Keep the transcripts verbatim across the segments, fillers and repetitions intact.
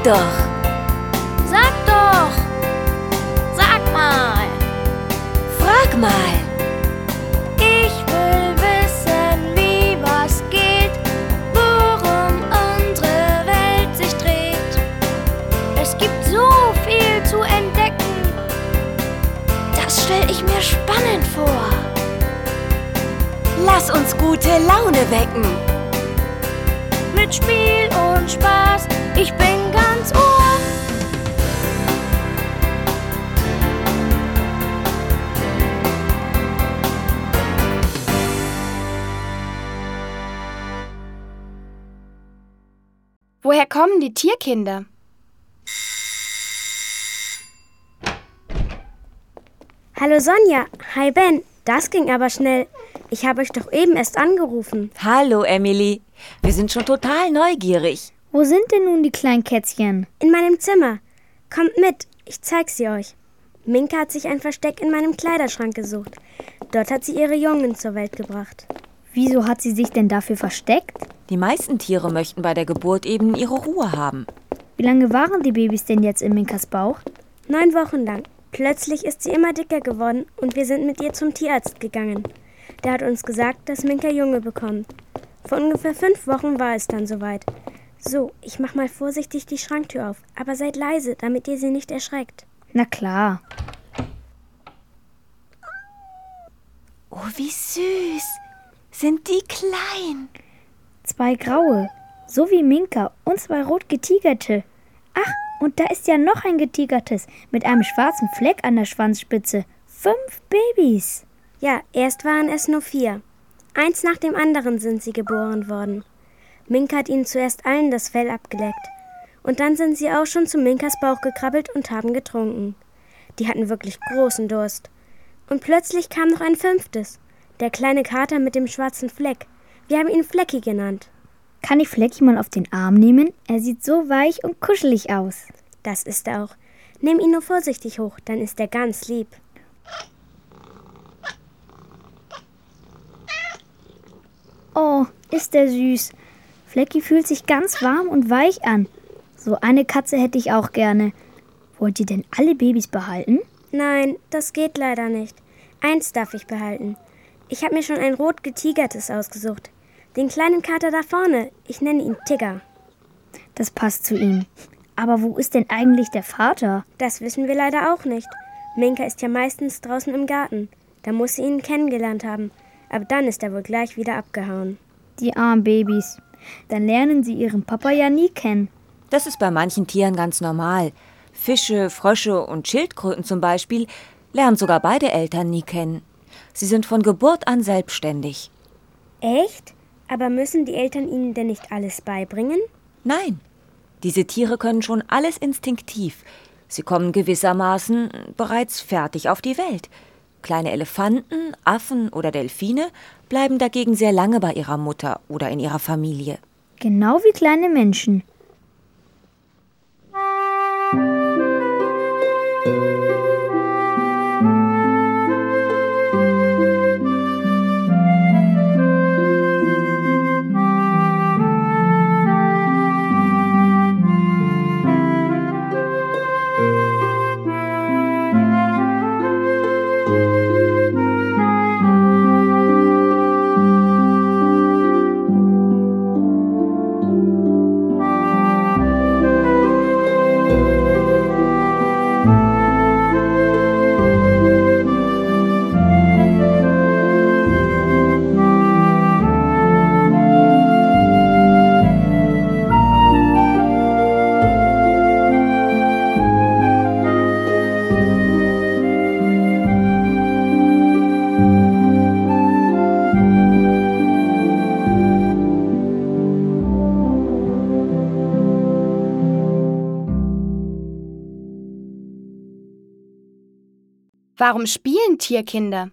doch! Sag doch! Sag mal! Frag mal! Ich will wissen, wie was geht, worum unsere Welt sich dreht. Es gibt so viel zu entdecken, das stell ich mir spannend vor. Lass uns gute Laune wecken! Mit Spiel und Spaß, ich bin ganz Ohr. Woher kommen die Tierkinder? Hallo Sonja, hi Ben, das ging aber schnell. Ich habe euch doch eben erst angerufen. Hallo Emily, wir sind schon total neugierig. Wo sind denn nun die kleinen Kätzchen? In meinem Zimmer. Kommt mit, ich zeig sie euch. Minka hat sich ein Versteck in meinem Kleiderschrank gesucht. Dort hat sie ihre Jungen zur Welt gebracht. Wieso hat sie sich denn dafür versteckt? Die meisten Tiere möchten bei der Geburt eben ihre Ruhe haben. Wie lange waren die Babys denn jetzt in Minkas Bauch? Neun Wochen lang. Plötzlich ist sie immer dicker geworden und wir sind mit ihr zum Tierarzt gegangen. Der hat uns gesagt, dass Minka Junge bekommt. Vor ungefähr fünf Wochen war es dann soweit. So, ich mach mal vorsichtig die Schranktür auf, aber seid leise, damit ihr sie nicht erschreckt. Na klar. Oh, wie süß. Sind die klein? Zwei graue, so wie Minka, und zwei rot getigerte. Ach, und da ist ja noch ein getigertes mit einem schwarzen Fleck an der Schwanzspitze. Fünf Babys. Ja, erst waren es nur vier. Eins nach dem anderen sind sie geboren worden. Minka hat ihnen zuerst allen das Fell abgeleckt. Und dann sind sie auch schon zu Minkas Bauch gekrabbelt und haben getrunken. Die hatten wirklich großen Durst. Und plötzlich kam noch ein fünftes. Der kleine Kater mit dem schwarzen Fleck. Wir haben ihn Flecki genannt. Kann ich Flecki mal auf den Arm nehmen? Er sieht so weich und kuschelig aus. Das ist er auch. Nimm ihn nur vorsichtig hoch, dann ist er ganz lieb. Oh, ist der süß. Flecki fühlt sich ganz warm und weich an. So eine Katze hätte ich auch gerne. Wollt ihr denn alle Babys behalten? Nein, das geht leider nicht. Eins darf ich behalten. Ich habe mir schon ein rot getigertes ausgesucht. Den kleinen Kater da vorne. Ich nenne ihn Tigger. Das passt zu ihm. Aber wo ist denn eigentlich der Vater? Das wissen wir leider auch nicht. Minka ist ja meistens draußen im Garten. Da muss sie ihn kennengelernt haben. Aber dann ist er wohl gleich wieder abgehauen. Die armen Babys. Dann lernen sie ihren Papa ja nie kennen. Das ist bei manchen Tieren ganz normal. Fische, Frösche und Schildkröten zum Beispiel lernen sogar beide Eltern nie kennen. Sie sind von Geburt an selbstständig. Echt? Aber müssen die Eltern ihnen denn nicht alles beibringen? Nein, diese Tiere können schon alles instinktiv. Sie kommen gewissermaßen bereits fertig auf die Welt. Kleine Elefanten, Affen oder Delfine bleiben dagegen sehr lange bei ihrer Mutter oder in ihrer Familie. Genau wie kleine Menschen. Warum spielen Tierkinder?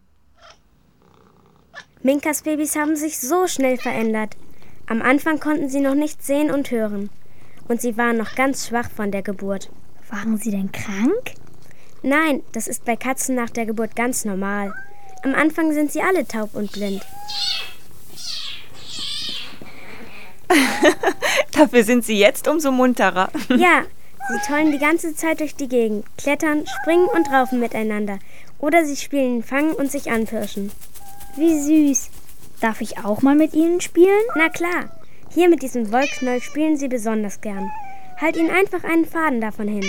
Minkas Babys haben sich so schnell verändert. Am Anfang konnten sie noch nicht sehen und hören. Und sie waren noch ganz schwach von der Geburt. Waren sie denn krank? Nein, das ist bei Katzen nach der Geburt ganz normal. Am Anfang sind sie alle taub und blind. Dafür sind sie jetzt umso munterer. Ja, Sie tollen die ganze Zeit durch die Gegend, klettern, springen und raufen miteinander. Oder sie spielen Fangen und sich anpirschen. Wie süß. Darf ich auch mal mit ihnen spielen? Na klar, hier mit diesem Wollknäuel spielen sie besonders gern. Halt ihnen einfach einen Faden davon hin.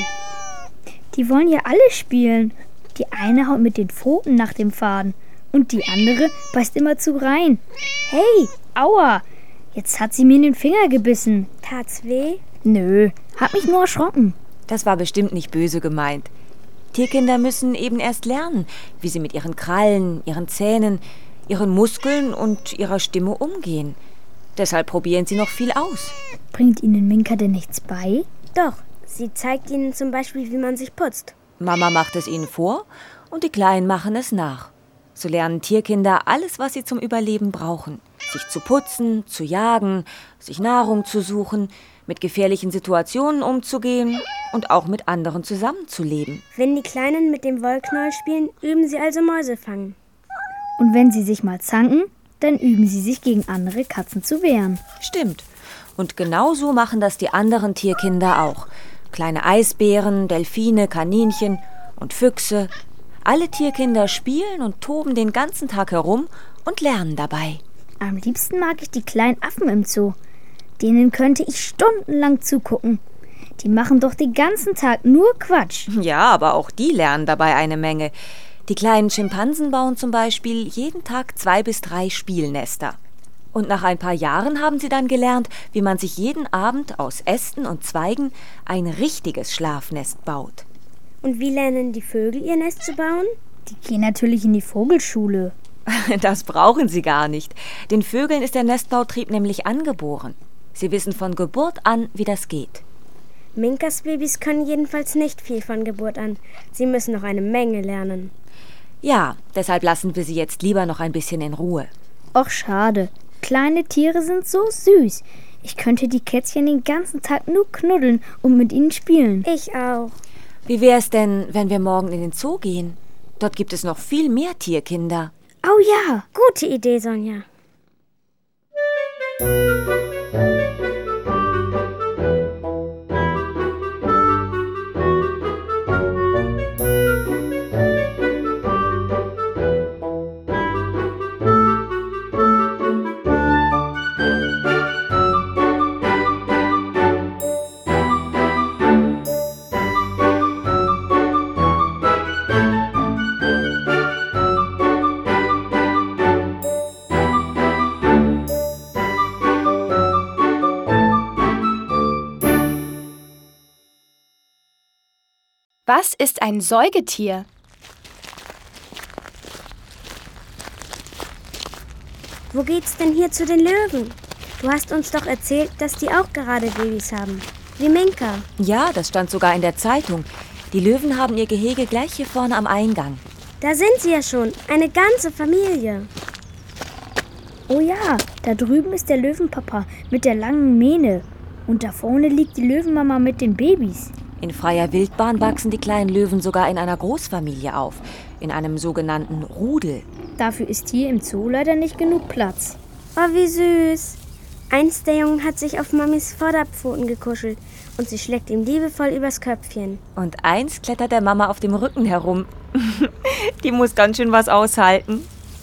Die wollen ja alle spielen. Die eine haut mit den Pfoten nach dem Faden und die andere beißt immer zu rein. Hey, aua, jetzt hat sie mir in den Finger gebissen. Tat's weh? Nö, hat mich nur erschrocken. Das war bestimmt nicht böse gemeint. Tierkinder müssen eben erst lernen, wie sie mit ihren Krallen, ihren Zähnen, ihren Muskeln und ihrer Stimme umgehen. Deshalb probieren sie noch viel aus. Bringt Ihnen Minka denn nichts bei? Doch, sie zeigt ihnen zum Beispiel, wie man sich putzt. Mama macht es ihnen vor und die Kleinen machen es nach. So lernen Tierkinder alles, was sie zum Überleben brauchen. Sich zu putzen, zu jagen, sich Nahrung zu suchen, mit gefährlichen Situationen umzugehen und auch mit anderen zusammenzuleben. Wenn die Kleinen mit dem Wollknäuel spielen, üben sie also Mäuse fangen. Und wenn sie sich mal zanken, dann üben sie sich gegen andere Katzen zu wehren. Stimmt. Und genauso machen das die anderen Tierkinder auch. Kleine Eisbären, Delfine, Kaninchen und Füchse. Alle Tierkinder spielen und toben den ganzen Tag herum und lernen dabei. Am liebsten mag ich die kleinen Affen im Zoo. Denen könnte ich stundenlang zugucken. Die machen doch den ganzen Tag nur Quatsch. Ja, aber auch die lernen dabei eine Menge. Die kleinen Schimpansen bauen zum Beispiel jeden Tag zwei bis drei Spielnester. Und nach ein paar Jahren haben sie dann gelernt, wie man sich jeden Abend aus Ästen und Zweigen ein richtiges Schlafnest baut. Und wie lernen die Vögel ihr Nest zu bauen? Die gehen natürlich in die Vogelschule. Das brauchen sie gar nicht. Den Vögeln ist der Nestbautrieb nämlich angeboren. Sie wissen von Geburt an, wie das geht. Minkas Babys können jedenfalls nicht viel von Geburt an. Sie müssen noch eine Menge lernen. Ja, deshalb lassen wir sie jetzt lieber noch ein bisschen in Ruhe. Och, schade. Kleine Tiere sind so süß. Ich könnte die Kätzchen den ganzen Tag nur knuddeln und mit ihnen spielen. Ich auch. Wie wär's denn, wenn wir morgen in den Zoo gehen? Dort gibt es noch viel mehr Tierkinder. Oh ja, gute Idee, Sonja. Was ist ein Säugetier? Wo geht's denn hier zu den Löwen? Du hast uns doch erzählt, dass die auch gerade Babys haben. Wie Minka. Ja, das stand sogar in der Zeitung. Die Löwen haben ihr Gehege gleich hier vorne am Eingang. Da sind sie ja schon, eine ganze Familie. Oh ja, da drüben ist der Löwenpapa mit der langen Mähne. Und da vorne liegt die Löwenmama mit den Babys. In freier Wildbahn wachsen die kleinen Löwen sogar in einer Großfamilie auf, in einem sogenannten Rudel. Dafür ist hier im Zoo leider nicht genug Platz. Oh, wie süß. Eins der Jungen hat sich auf Mamis Vorderpfoten gekuschelt und sie schlägt ihm liebevoll übers Köpfchen. Und eins klettert der Mama auf dem Rücken herum. Die muss ganz schön was aushalten.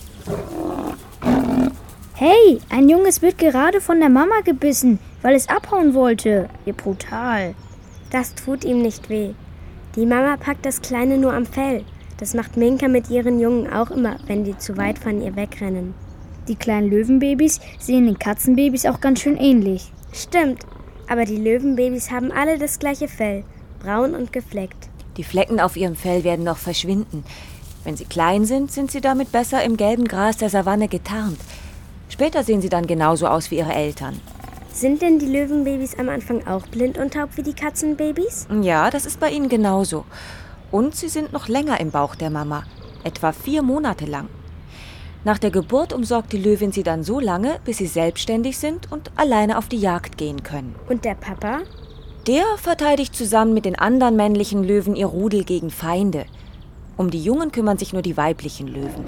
Hey, ein Junges wird gerade von der Mama gebissen, weil es abhauen wollte. Wie brutal. Das tut ihm nicht weh. Die Mama packt das Kleine nur am Fell. Das macht Minka mit ihren Jungen auch immer, wenn die zu weit von ihr wegrennen. Die kleinen Löwenbabys sehen den Katzenbabys auch ganz schön ähnlich. Stimmt, aber die Löwenbabys haben alle das gleiche Fell, braun und gefleckt. Die Flecken auf ihrem Fell werden noch verschwinden. Wenn sie klein sind, sind sie damit besser im gelben Gras der Savanne getarnt. Später sehen sie dann genauso aus wie ihre Eltern. Sind denn die Löwenbabys am Anfang auch blind und taub wie die Katzenbabys? Ja, das ist bei ihnen genauso. Und sie sind noch länger im Bauch der Mama, etwa vier Monate lang. Nach der Geburt umsorgt die Löwin sie dann so lange, bis sie selbstständig sind und alleine auf die Jagd gehen können. Und der Papa? Der verteidigt zusammen mit den anderen männlichen Löwen ihr Rudel gegen Feinde. Um die Jungen kümmern sich nur die weiblichen Löwen.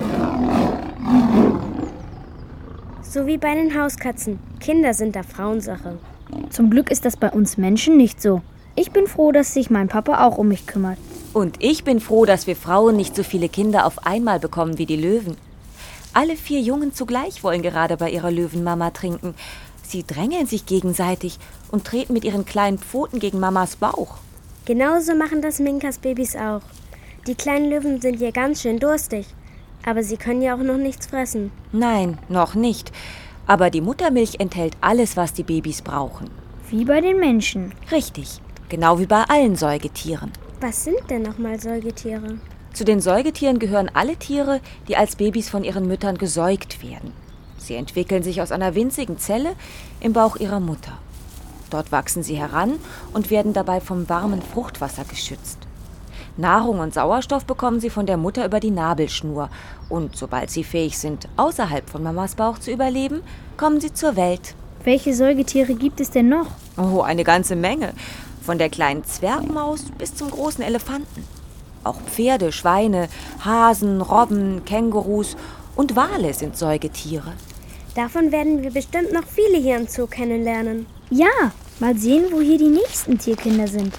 So wie bei den Hauskatzen. Kinder sind da Frauensache. Zum Glück ist das bei uns Menschen nicht so. Ich bin froh, dass sich mein Papa auch um mich kümmert. Und ich bin froh, dass wir Frauen nicht so viele Kinder auf einmal bekommen wie die Löwen. Alle vier Jungen zugleich wollen gerade bei ihrer Löwenmama trinken. Sie drängeln sich gegenseitig und treten mit ihren kleinen Pfoten gegen Mamas Bauch. Genauso machen das Minkas Babys auch. Die kleinen Löwen sind ja ganz schön durstig. Aber sie können ja auch noch nichts fressen. Nein, noch nicht. Aber die Muttermilch enthält alles, was die Babys brauchen. Wie bei den Menschen. Richtig, genau wie bei allen Säugetieren. Was sind denn nochmal Säugetiere? Zu den Säugetieren gehören alle Tiere, die als Babys von ihren Müttern gesäugt werden. Sie entwickeln sich aus einer winzigen Zelle im Bauch ihrer Mutter. Dort wachsen sie heran und werden dabei vom warmen Fruchtwasser geschützt. Nahrung und Sauerstoff bekommen sie von der Mutter über die Nabelschnur. Und sobald sie fähig sind, außerhalb von Mamas Bauch zu überleben, kommen sie zur Welt. Welche Säugetiere gibt es denn noch? Oh, eine ganze Menge. Von der kleinen Zwergmaus bis zum großen Elefanten. Auch Pferde, Schweine, Hasen, Robben, Kängurus und Wale sind Säugetiere. Davon werden wir bestimmt noch viele hier im Zoo kennenlernen. Ja, mal sehen, wo hier die nächsten Tierkinder sind.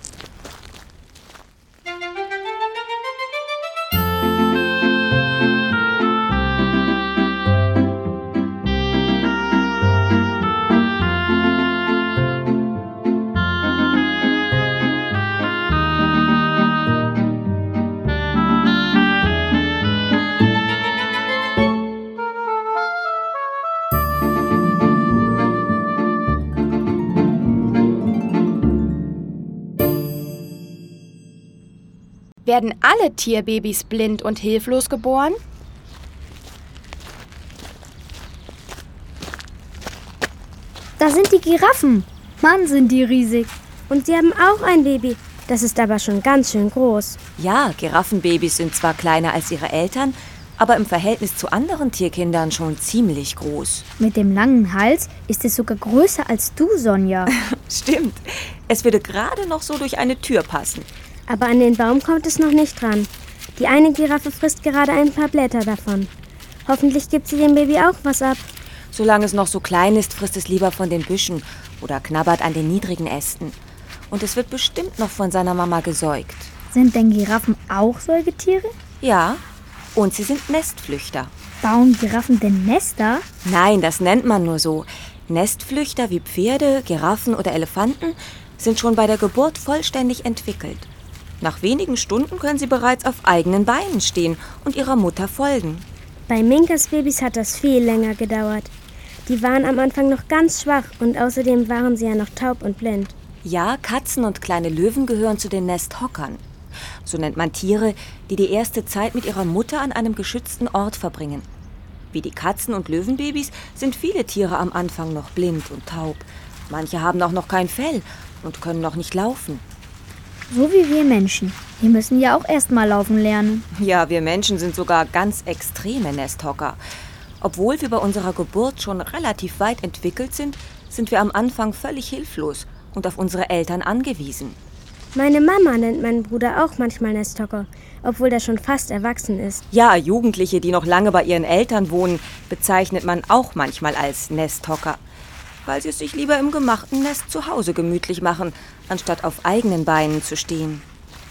Werden alle Tierbabys blind und hilflos geboren? Da sind die Giraffen. Mann, sind die riesig. Und sie haben auch ein Baby. Das ist aber schon ganz schön groß. Ja, Giraffenbabys sind zwar kleiner als ihre Eltern, aber im Verhältnis zu anderen Tierkindern schon ziemlich groß. Mit dem langen Hals ist es sogar größer als du, Sonja. Stimmt. Es würde gerade noch so durch eine Tür passen. Aber an den Baum kommt es noch nicht dran. Die eine Giraffe frisst gerade ein paar Blätter davon. Hoffentlich gibt sie dem Baby auch was ab. Solange es noch so klein ist, frisst es lieber von den Büschen oder knabbert an den niedrigen Ästen. Und es wird bestimmt noch von seiner Mama gesäugt. Sind denn Giraffen auch Säugetiere? Ja, und sie sind Nestflüchter. Bauen Giraffen denn Nester? Nein, das nennt man nur so. Nestflüchter wie Pferde, Giraffen oder Elefanten sind schon bei der Geburt vollständig entwickelt. Nach wenigen Stunden können sie bereits auf eigenen Beinen stehen und ihrer Mutter folgen. Bei Minkas Babys hat das viel länger gedauert. Die waren am Anfang noch ganz schwach und außerdem waren sie ja noch taub und blind. Ja, Katzen und kleine Löwen gehören zu den Nesthockern. So nennt man Tiere, die die erste Zeit mit ihrer Mutter an einem geschützten Ort verbringen. Wie die Katzen- und Löwenbabys sind viele Tiere am Anfang noch blind und taub. Manche haben auch noch kein Fell und können noch nicht laufen. So wie wir Menschen. Wir müssen ja auch erst mal laufen lernen. Ja, wir Menschen sind sogar ganz extreme Nesthocker. Obwohl wir bei unserer Geburt schon relativ weit entwickelt sind, sind wir am Anfang völlig hilflos und auf unsere Eltern angewiesen. Meine Mama nennt meinen Bruder auch manchmal Nesthocker, obwohl der schon fast erwachsen ist. Ja, Jugendliche, die noch lange bei ihren Eltern wohnen, bezeichnet man auch manchmal als Nesthocker, weil sie es sich lieber im gemachten Nest zu Hause gemütlich machen, anstatt auf eigenen Beinen zu stehen.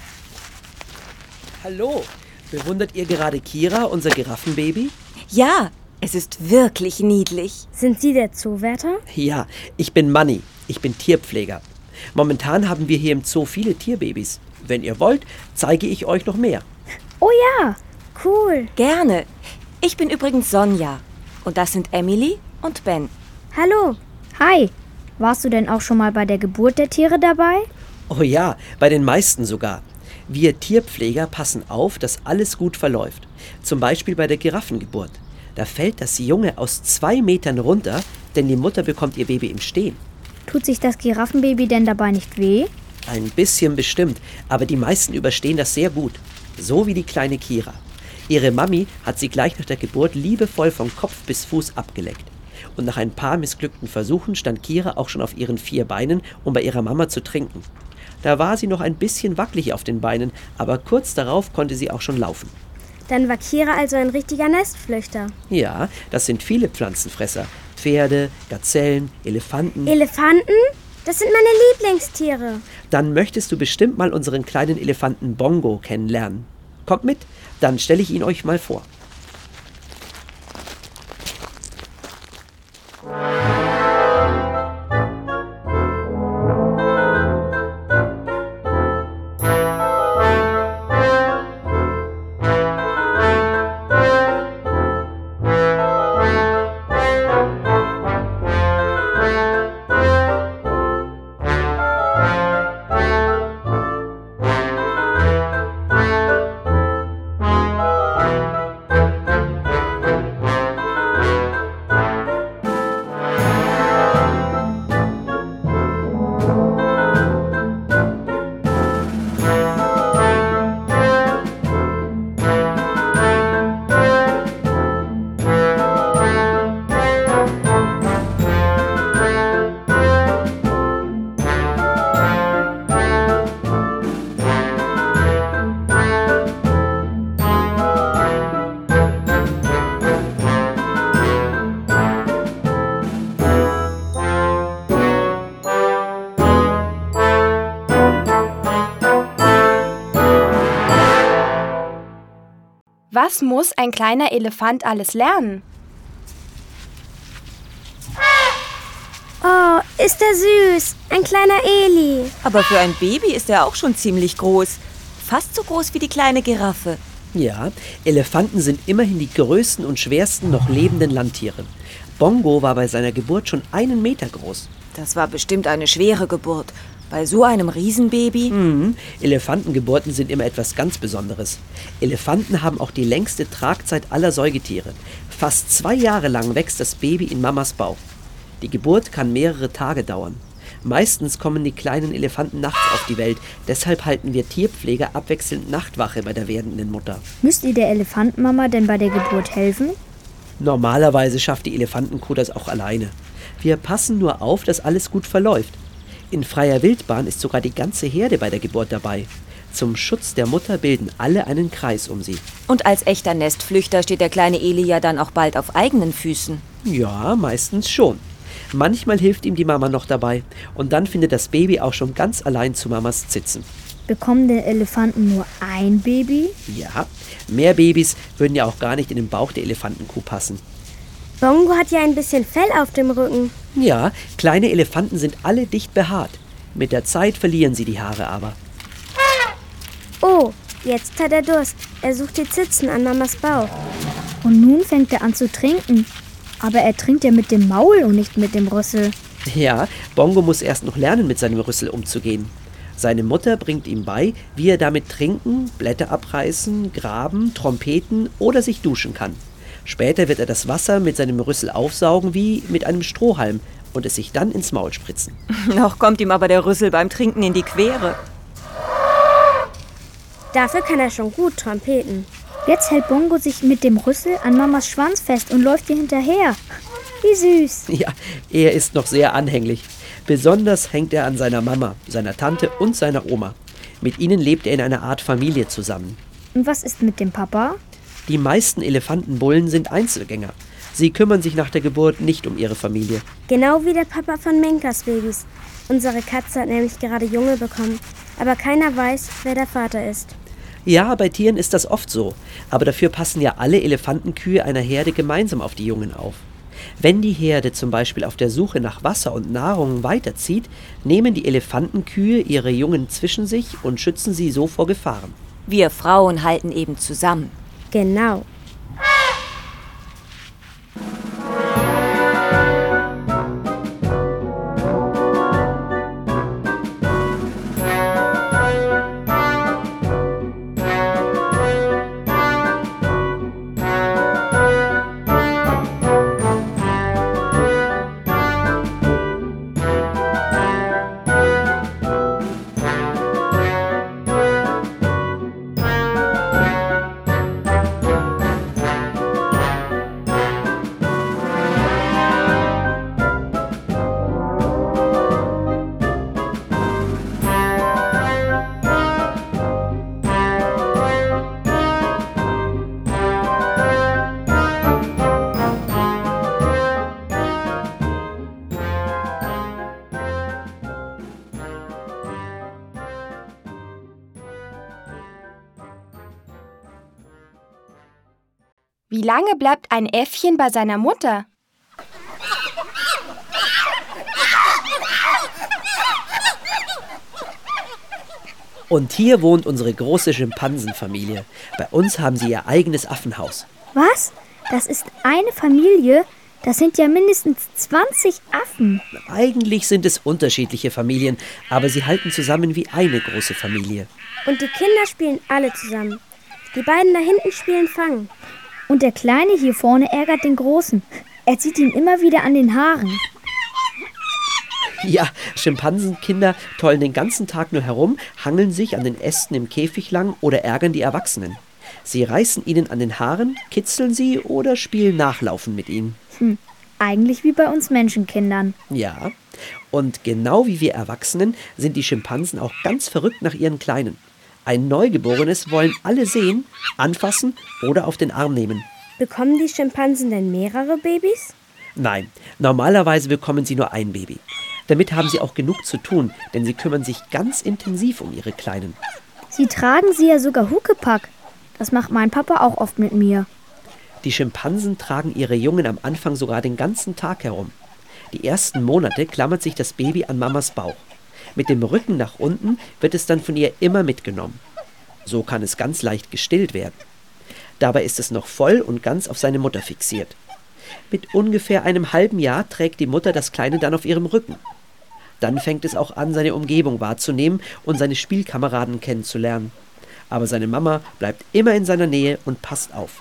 Hallo, bewundert ihr gerade Kira, unser Giraffenbaby? Ja, es ist wirklich niedlich. Sind Sie der Zoowärter? Ja, ich bin Manni, ich bin Tierpfleger. Momentan haben wir hier im Zoo viele Tierbabys. Wenn ihr wollt, zeige ich euch noch mehr. Oh ja, Cool. Gerne. Ich bin übrigens Sonja und das sind Emily und Ben. Hallo. hi. Warst du denn auch schon mal bei der Geburt der Tiere dabei? Oh ja, bei den meisten sogar. Wir Tierpfleger passen auf, dass alles gut verläuft. Zum Beispiel bei der Giraffengeburt. Da fällt das Junge aus zwei Metern runter, denn die Mutter bekommt ihr Baby im Stehen. Tut sich das Giraffenbaby denn dabei nicht weh? Ein bisschen bestimmt, aber die meisten überstehen das sehr gut. So wie die kleine Kira. Ihre Mami hat sie gleich nach der Geburt liebevoll von Kopf bis Fuß abgeleckt. Und nach ein paar missglückten Versuchen stand Kira auch schon auf ihren vier Beinen, um bei ihrer Mama zu trinken. Da war sie noch ein bisschen wackelig auf den Beinen, aber kurz darauf konnte sie auch schon laufen. Dann war Kira also ein richtiger Nestflüchter. Ja, das sind viele Pflanzenfresser. Pferde, Gazellen, Elefanten. Elefanten? Das sind meine Lieblingstiere. Dann möchtest du bestimmt mal unseren kleinen Elefanten Bongo kennenlernen. Kommt mit, dann stelle ich ihn euch mal vor. Was muss ein kleiner Elefant alles lernen? Oh, ist er süß. Ein kleiner Eli. Aber für ein Baby ist er auch schon ziemlich groß. Fast so groß wie die kleine Giraffe. Ja, Elefanten sind immerhin die größten und schwersten noch lebenden Landtiere. Bongo war bei seiner Geburt schon einen Meter groß. Das war bestimmt eine schwere Geburt. Bei so einem Riesenbaby? Mhm. Elefantengeburten sind immer etwas ganz Besonderes. Elefanten haben auch die längste Tragzeit aller Säugetiere. Fast zwei Jahre lang wächst das Baby in Mamas Bauch. Die Geburt kann mehrere Tage dauern. Meistens kommen die kleinen Elefanten nachts auf die Welt. Deshalb halten wir Tierpfleger abwechselnd Nachtwache bei der werdenden Mutter. Müsst ihr der Elefantenmama denn bei der Geburt helfen? Normalerweise schafft die Elefantenkuh das auch alleine. Wir passen nur auf, dass alles gut verläuft. In freier Wildbahn ist sogar die ganze Herde bei der Geburt dabei. Zum Schutz der Mutter bilden alle einen Kreis um sie. Und als echter Nestflüchter steht der kleine Eli ja dann auch bald auf eigenen Füßen. Ja, meistens schon. Manchmal hilft ihm die Mama noch dabei. Und dann findet das Baby auch schon ganz allein zu Mamas Zitzen. Bekommen denn Elefanten nur ein Baby? Ja, mehr Babys würden ja auch gar nicht in den Bauch der Elefantenkuh passen. Bongo hat ja ein bisschen Fell auf dem Rücken. Ja, kleine Elefanten sind alle dicht behaart. Mit der Zeit verlieren sie die Haare aber. Oh, jetzt hat er Durst. Er sucht die Zitzen an Mamas Bauch. Und nun fängt er an zu trinken. Aber er trinkt ja mit dem Maul und nicht mit dem Rüssel. Ja, Bongo muss erst noch lernen, mit seinem Rüssel umzugehen. Seine Mutter bringt ihm bei, wie er damit trinken, Blätter abreißen, graben, trompeten oder sich duschen kann. Später wird er das Wasser mit seinem Rüssel aufsaugen wie mit einem Strohhalm und es sich dann ins Maul spritzen. Noch kommt ihm aber der Rüssel beim Trinken in die Quere. Dafür kann er schon gut trompeten. Jetzt hält Bongo sich mit dem Rüssel an Mamas Schwanz fest und läuft ihr hinterher. Wie süß. Ja, er ist noch sehr anhänglich. Besonders hängt er an seiner Mama, seiner Tante und seiner Oma. Mit ihnen lebt er in einer Art Familie zusammen. Und was ist mit dem Papa? Die meisten Elefantenbullen sind Einzelgänger. Sie kümmern sich nach der Geburt nicht um ihre Familie. Genau wie der Papa von Minkas Babys. Unsere Katze hat nämlich gerade Junge bekommen. Aber keiner weiß, wer der Vater ist. Ja, bei Tieren ist das oft so. Aber dafür passen ja alle Elefantenkühe einer Herde gemeinsam auf die Jungen auf. Wenn die Herde zum Beispiel auf der Suche nach Wasser und Nahrung weiterzieht, nehmen die Elefantenkühe ihre Jungen zwischen sich und schützen sie so vor Gefahren. Wir Frauen halten eben zusammen. Genau. Wie lange bleibt ein Äffchen bei seiner Mutter? Und hier wohnt unsere große Schimpansenfamilie. Bei uns haben sie ihr eigenes Affenhaus. Was? Das ist eine Familie? Das sind ja mindestens zwanzig Affen. Eigentlich sind es unterschiedliche Familien, aber sie halten zusammen wie eine große Familie. Und die Kinder spielen alle zusammen. Die beiden da hinten spielen Fangen. Und der Kleine hier vorne ärgert den Großen. Er zieht ihn immer wieder an den Haaren. Ja, Schimpansenkinder tollen den ganzen Tag nur herum, hangeln sich an den Ästen im Käfig lang oder ärgern die Erwachsenen. Sie reißen ihnen an den Haaren, kitzeln sie oder spielen Nachlaufen mit ihnen. Hm, eigentlich wie bei uns Menschenkindern. Ja, und genau wie wir Erwachsenen sind die Schimpansen auch ganz verrückt nach ihren Kleinen. Ein Neugeborenes wollen alle sehen, anfassen oder auf den Arm nehmen. Bekommen die Schimpansen denn mehrere Babys? Nein, normalerweise bekommen sie nur ein Baby. Damit haben sie auch genug zu tun, denn sie kümmern sich ganz intensiv um ihre Kleinen. Sie tragen sie ja sogar Huckepack. Das macht mein Papa auch oft mit mir. Die Schimpansen tragen ihre Jungen am Anfang sogar den ganzen Tag herum. Die ersten Monate klammert sich das Baby an Mamas Bauch. Mit dem Rücken nach unten wird es dann von ihr immer mitgenommen. So kann es ganz leicht gestillt werden. Dabei ist es noch voll und ganz auf seine Mutter fixiert. Mit ungefähr einem halben Jahr trägt die Mutter das Kleine dann auf ihrem Rücken. Dann fängt es auch an, seine Umgebung wahrzunehmen und seine Spielkameraden kennenzulernen. Aber seine Mama bleibt immer in seiner Nähe und passt auf.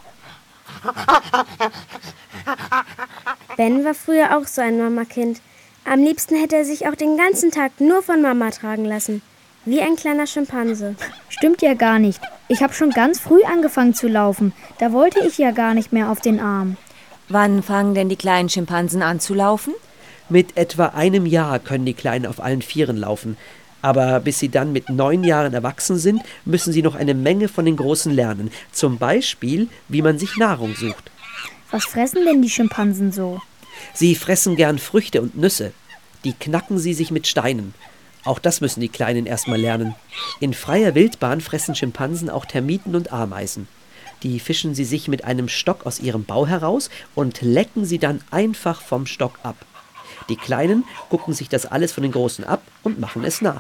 Ben war früher auch so ein Mamakind. Am liebsten hätte er sich auch den ganzen Tag nur von Mama tragen lassen. Wie ein kleiner Schimpanse. Stimmt ja gar nicht. Ich habe schon ganz früh angefangen zu laufen. Da wollte ich ja gar nicht mehr auf den Arm. Wann fangen denn die kleinen Schimpansen an zu laufen? Mit etwa einem Jahr können die Kleinen auf allen Vieren laufen. Aber bis sie dann mit neun Jahren erwachsen sind, müssen sie noch eine Menge von den Großen lernen. Zum Beispiel, wie man sich Nahrung sucht. Was fressen denn die Schimpansen so? Sie fressen gern Früchte und Nüsse. Die knacken sie sich mit Steinen. Auch das müssen die Kleinen erstmal lernen. In freier Wildbahn fressen Schimpansen auch Termiten und Ameisen. Die fischen sie sich mit einem Stock aus ihrem Bau heraus und lecken sie dann einfach vom Stock ab. Die Kleinen gucken sich das alles von den Großen ab und machen es nach.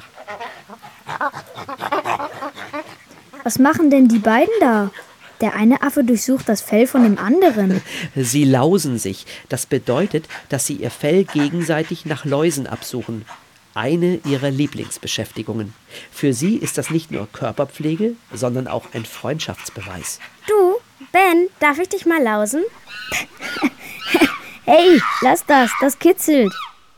Was machen denn die beiden da? Der eine Affe durchsucht das Fell von dem anderen. Sie lausen sich. Das bedeutet, dass sie ihr Fell gegenseitig nach Läusen absuchen. Eine ihrer Lieblingsbeschäftigungen. Für sie ist das nicht nur Körperpflege, sondern auch ein Freundschaftsbeweis. Du, Ben, darf ich dich mal lausen? Hey, lass das, das kitzelt.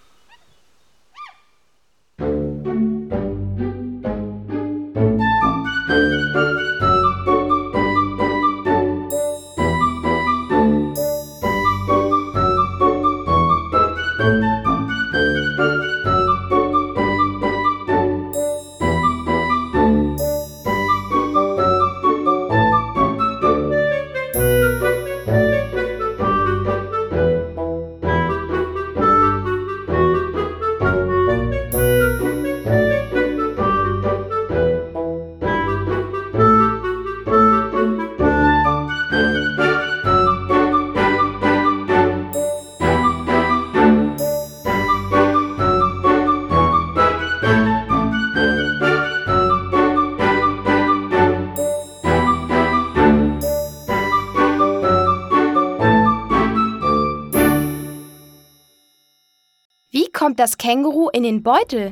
Wie kommt das Känguru in den Beutel?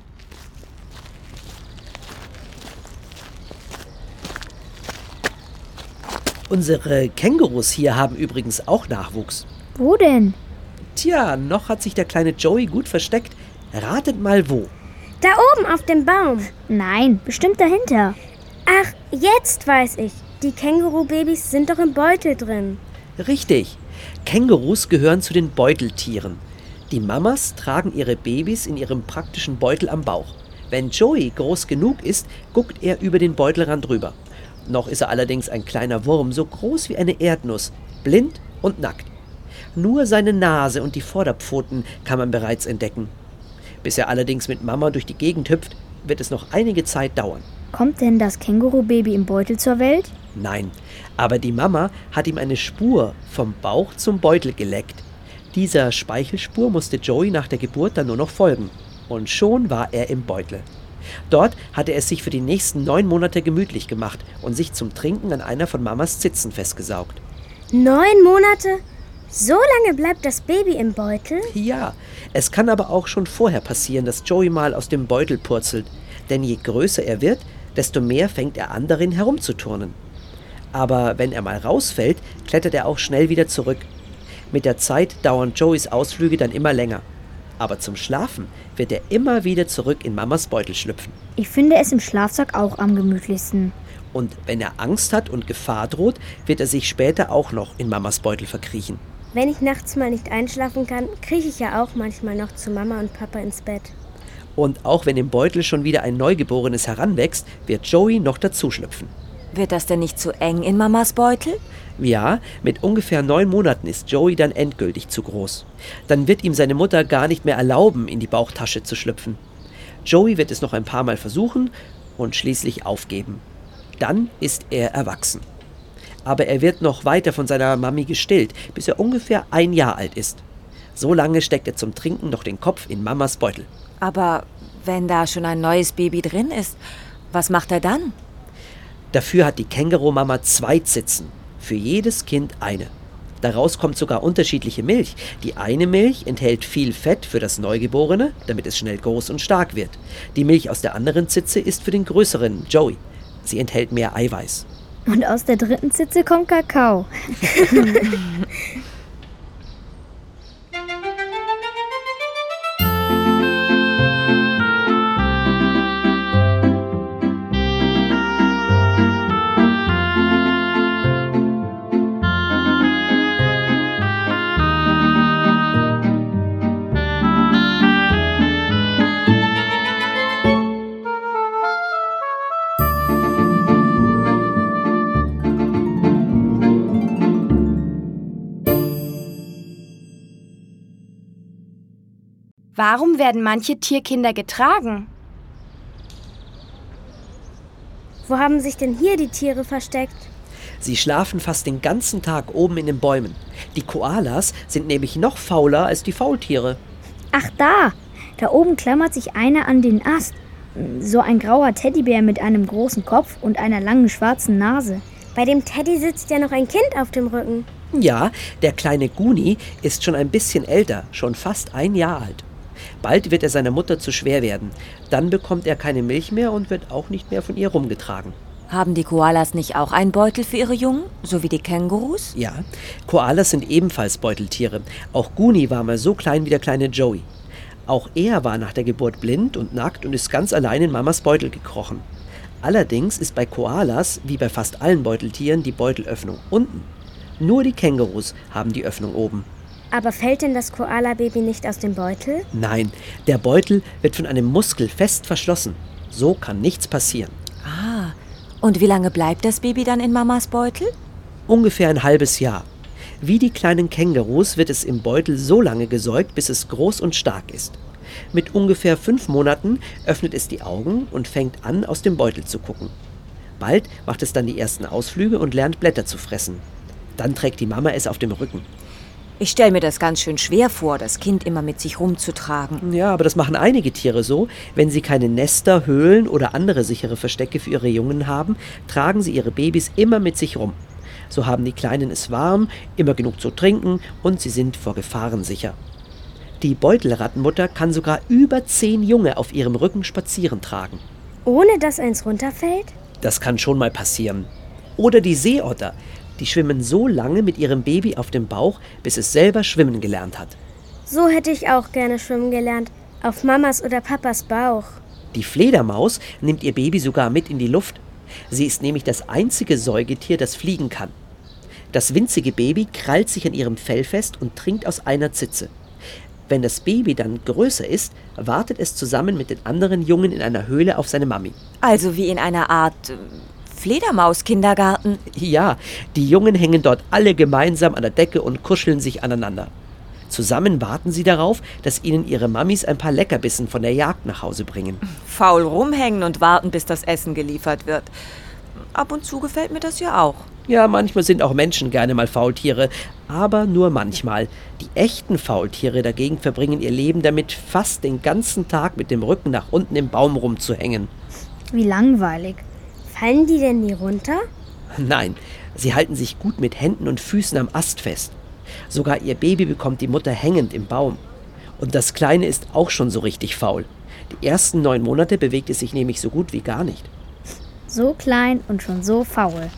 Unsere Kängurus hier haben übrigens auch Nachwuchs. Wo denn? Tja, noch hat sich der kleine Joey gut versteckt. Ratet mal wo. Da oben auf dem Baum. Nein, bestimmt dahinter. Ach, jetzt weiß ich. Die Känguru-Babys sind doch im Beutel drin. Richtig. Kängurus gehören zu den Beuteltieren. Die Mamas tragen ihre Babys in ihrem praktischen Beutel am Bauch. Wenn Joey groß genug ist, guckt er über den Beutelrand rüber. Noch ist er allerdings ein kleiner Wurm, so groß wie eine Erdnuss, blind und nackt. Nur seine Nase und die Vorderpfoten kann man bereits entdecken. Bis er allerdings mit Mama durch die Gegend hüpft, wird es noch einige Zeit dauern. Kommt denn das Känguru-Baby im Beutel zur Welt? Nein, aber die Mama hat ihm eine Spur vom Bauch zum Beutel geleckt. Dieser Speichelspur musste Joey nach der Geburt dann nur noch folgen. Und schon war er im Beutel. Dort hatte er es sich für die nächsten neun Monate gemütlich gemacht und sich zum Trinken an einer von Mamas Zitzen festgesaugt. Neun Monate? So lange bleibt das Baby im Beutel? Ja, es kann aber auch schon vorher passieren, dass Joey mal aus dem Beutel purzelt. Denn je größer er wird, desto mehr fängt er an, darin herumzuturnen. Aber wenn er mal rausfällt, klettert er auch schnell wieder zurück. Mit der Zeit dauern Joeys Ausflüge dann immer länger. Aber zum Schlafen wird er immer wieder zurück in Mamas Beutel schlüpfen. Ich finde es im Schlafsack auch am gemütlichsten. Und wenn er Angst hat und Gefahr droht, wird er sich später auch noch in Mamas Beutel verkriechen. Wenn ich nachts mal nicht einschlafen kann, krieche ich ja auch manchmal noch zu Mama und Papa ins Bett. Und auch wenn im Beutel schon wieder ein Neugeborenes heranwächst, wird Joey noch dazu schlüpfen. Wird das denn nicht zu eng in Mamas Beutel? Ja, mit ungefähr neun Monaten ist Joey dann endgültig zu groß. Dann wird ihm seine Mutter gar nicht mehr erlauben, in die Bauchtasche zu schlüpfen. Joey wird es noch ein paar Mal versuchen und schließlich aufgeben. Dann ist er erwachsen. Aber er wird noch weiter von seiner Mami gestillt, bis er ungefähr ein Jahr alt ist. So lange steckt er zum Trinken noch den Kopf in Mamas Beutel. Aber wenn da schon ein neues Baby drin ist, was macht er dann? Dafür hat die Känguru-Mama zwei Zitzen, für jedes Kind eine. Daraus kommt sogar unterschiedliche Milch. Die eine Milch enthält viel Fett für das Neugeborene, damit es schnell groß und stark wird. Die Milch aus der anderen Zitze ist für den größeren, Joey. Sie enthält mehr Eiweiß. Und aus der dritten Zitze kommt Kakao. Warum werden manche Tierkinder getragen? Wo haben sich denn hier die Tiere versteckt? Sie schlafen fast den ganzen Tag oben in den Bäumen. Die Koalas sind nämlich noch fauler als die Faultiere. Ach da, da oben klammert sich einer an den Ast. So ein grauer Teddybär mit einem großen Kopf und einer langen schwarzen Nase. Bei dem Teddy sitzt ja noch ein Kind auf dem Rücken. Ja, der kleine Guni ist schon ein bisschen älter, schon fast ein Jahr alt. Bald wird er seiner Mutter zu schwer werden. Dann bekommt er keine Milch mehr und wird auch nicht mehr von ihr rumgetragen. Haben die Koalas nicht auch einen Beutel für ihre Jungen, so wie die Kängurus? Ja, Koalas sind ebenfalls Beuteltiere. Auch Guni war mal so klein wie der kleine Joey. Auch er war nach der Geburt blind und nackt und ist ganz allein in Mamas Beutel gekrochen. Allerdings ist bei Koalas, wie bei fast allen Beuteltieren, die Beutelöffnung unten. Nur die Kängurus haben die Öffnung oben. Aber fällt denn das Koala-Baby nicht aus dem Beutel? Nein, der Beutel wird von einem Muskel fest verschlossen. So kann nichts passieren. Ah, und wie lange bleibt das Baby dann in Mamas Beutel? Ungefähr ein halbes Jahr. Wie die kleinen Kängurus wird es im Beutel so lange gesäugt, bis es groß und stark ist. Mit ungefähr fünf Monaten öffnet es die Augen und fängt an, aus dem Beutel zu gucken. Bald macht es dann die ersten Ausflüge und lernt Blätter zu fressen. Dann trägt die Mama es auf dem Rücken. Ich stelle mir das ganz schön schwer vor, das Kind immer mit sich rumzutragen. Ja, aber das machen einige Tiere so. Wenn sie keine Nester, Höhlen oder andere sichere Verstecke für ihre Jungen haben, tragen sie ihre Babys immer mit sich rum. So haben die Kleinen es warm, immer genug zu trinken und sie sind vor Gefahren sicher. Die Beutelrattenmutter kann sogar über zehn Junge auf ihrem Rücken spazieren tragen. Ohne dass eins runterfällt? Das kann schon mal passieren. Oder die Seeotter. Die schwimmen so lange mit ihrem Baby auf dem Bauch, bis es selber schwimmen gelernt hat. So hätte ich auch gerne schwimmen gelernt. Auf Mamas oder Papas Bauch. Die Fledermaus nimmt ihr Baby sogar mit in die Luft. Sie ist nämlich das einzige Säugetier, das fliegen kann. Das winzige Baby krallt sich an ihrem Fell fest und trinkt aus einer Zitze. Wenn das Baby dann größer ist, wartet es zusammen mit den anderen Jungen in einer Höhle auf seine Mami. Also wie in einer Art äh, Fledermaus-Kindergarten. Ja, die Jungen hängen dort alle gemeinsam an der Decke und kuscheln sich aneinander. Zusammen warten sie darauf, dass ihnen ihre Mamis ein paar Leckerbissen von der Jagd nach Hause bringen. Faul rumhängen und warten, bis das Essen geliefert wird. Ab und zu gefällt mir das ja auch. Ja, manchmal sind auch Menschen gerne mal Faultiere, aber nur manchmal. Die echten Faultiere dagegen verbringen ihr Leben damit, fast den ganzen Tag mit dem Rücken nach unten im Baum rumzuhängen. Wie langweilig. Fallen die denn nie runter? Nein, sie halten sich gut mit Händen und Füßen am Ast fest. Sogar ihr Baby bekommt die Mutter hängend im Baum. Und das Kleine ist auch schon so richtig faul. Die ersten neun Monate bewegt es sich nämlich so gut wie gar nicht. So klein und schon so faul.